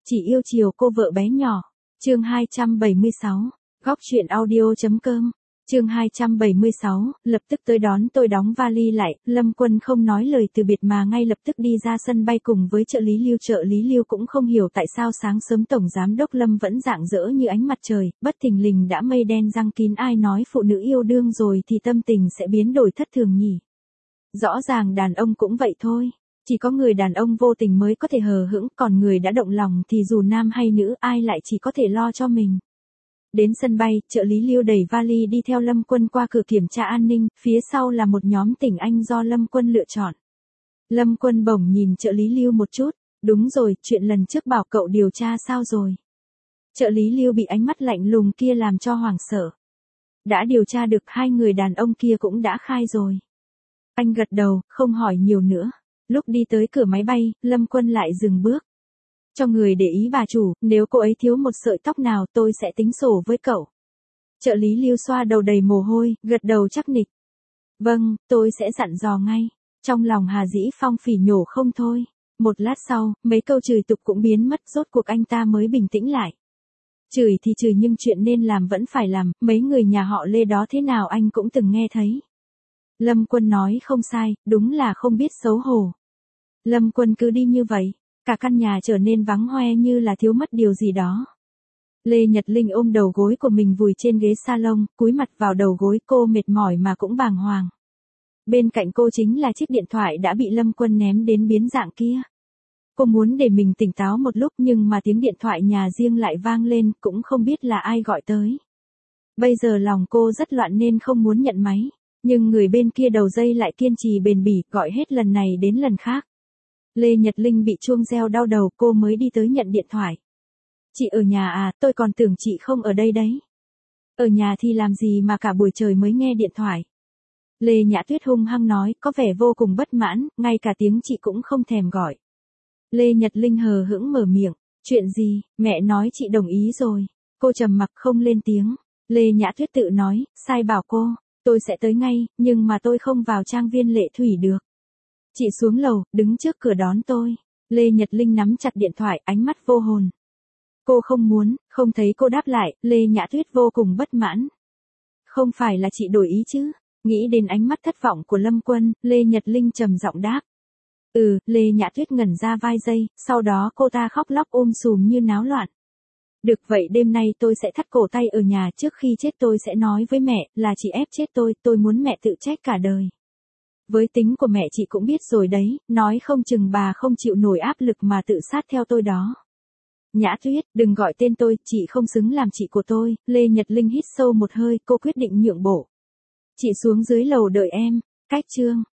Chỉ yêu chiều cô vợ bé nhỏ. Chương 276. Góc truyện audio.com. Chương 276, lập tức tới đón tôi đóng vali lại, Lâm Quân không nói lời từ biệt mà ngay lập tức đi ra sân bay cùng với trợ lý Lưu. Trợ lý Lưu cũng không hiểu tại sao sáng sớm Tổng Giám đốc Lâm vẫn rạng rỡ như ánh mặt trời, bất thình lình đã mây đen giăng kín. Ai nói phụ nữ yêu đương rồi thì tâm tình sẽ biến đổi thất thường nhỉ? Rõ ràng đàn ông cũng vậy thôi. Chỉ có người đàn ông vô tình mới có thể hờ hững, còn người đã động lòng thì dù nam hay nữ ai lại chỉ có thể lo cho mình. Đến sân bay, trợ lý Lưu đẩy vali đi theo Lâm Quân qua cửa kiểm tra an ninh, phía sau là một nhóm tỉnh Anh do Lâm Quân lựa chọn. Lâm Quân bỗng nhìn trợ lý Lưu một chút, đúng rồi, chuyện lần trước bảo cậu điều tra sao rồi? Trợ lý Lưu bị ánh mắt lạnh lùng kia làm cho hoảng sợ. Đã điều tra được, hai người đàn ông kia cũng đã khai rồi. Anh gật đầu, không hỏi nhiều nữa. Lúc đi tới cửa máy bay, Lâm Quân lại dừng bước. Cho người để ý bà chủ, nếu cô ấy thiếu một sợi tóc nào tôi sẽ tính sổ với cậu. Trợ lý Lưu xoa đầu đầy mồ hôi, gật đầu chắc nịch. Vâng, tôi sẽ dặn dò ngay. Trong lòng Hà Dĩ Phong phỉ nhổ không thôi. Một lát sau, mấy câu chửi tục cũng biến mất, rốt cuộc anh ta mới bình tĩnh lại. Chửi thì chửi nhưng chuyện nên làm vẫn phải làm, mấy người nhà họ Lê đó thế nào anh cũng từng nghe thấy. Lâm Quân nói không sai, đúng là không biết xấu hổ. Lâm Quân cứ đi như vậy. Cả căn nhà trở nên vắng hoe như là thiếu mất điều gì đó. Lê Nhật Linh ôm đầu gối của mình vùi trên ghế salon, cúi mặt vào đầu gối, cô mệt mỏi mà cũng bàng hoàng. Bên cạnh cô chính là chiếc điện thoại đã bị Lâm Quân ném đến biến dạng kia. Cô muốn để mình tỉnh táo một lúc nhưng mà tiếng điện thoại nhà riêng lại vang lên, cũng không biết là ai gọi tới. Bây giờ lòng cô rất loạn nên không muốn nhận máy, nhưng người bên kia đầu dây lại kiên trì bền bỉ, gọi hết lần này đến lần khác. Lê Nhật Linh bị chuông reo đau đầu, cô mới đi tới nhận điện thoại. Chị ở nhà à, tôi còn tưởng chị không ở đây đấy. Ở nhà thì làm gì mà cả buổi trời mới nghe điện thoại. Lê Nhã Tuyết hung hăng nói, có vẻ vô cùng bất mãn, ngay cả tiếng chị cũng không thèm gọi. Lê Nhật Linh hờ hững mở miệng, chuyện gì, mẹ nói chị đồng ý rồi. Cô trầm mặc không lên tiếng. Lê Nhã Tuyết tự nói, sai bảo cô, tôi sẽ tới ngay, nhưng mà tôi không vào trang viên Lệ Thủy được. Chị xuống lầu, đứng trước cửa đón tôi. Lê Nhật Linh nắm chặt điện thoại, ánh mắt vô hồn. Cô không muốn, không thấy cô đáp lại, Lê Nhã Tuyết vô cùng bất mãn. Không phải là chị đổi ý chứ? Nghĩ đến ánh mắt thất vọng của Lâm Quân, Lê Nhật Linh trầm giọng đáp. Lê Nhã Tuyết ngẩn ra vài giây, sau đó cô ta khóc lóc sùm như náo loạn. Được vậy đêm nay tôi sẽ thắt cổ tay ở nhà, trước khi chết tôi sẽ nói với mẹ, là chị ép chết tôi muốn mẹ tự trách cả đời. Với tính của mẹ chị cũng biết rồi đấy, nói không chừng bà không chịu nổi áp lực mà tự sát theo tôi đó. Nhã Tuyết, đừng gọi tên tôi, chị không xứng làm chị của tôi. Lê Nhật Linh hít sâu một hơi, cô quyết định nhượng bộ. Chị xuống dưới lầu đợi em. Cách chương.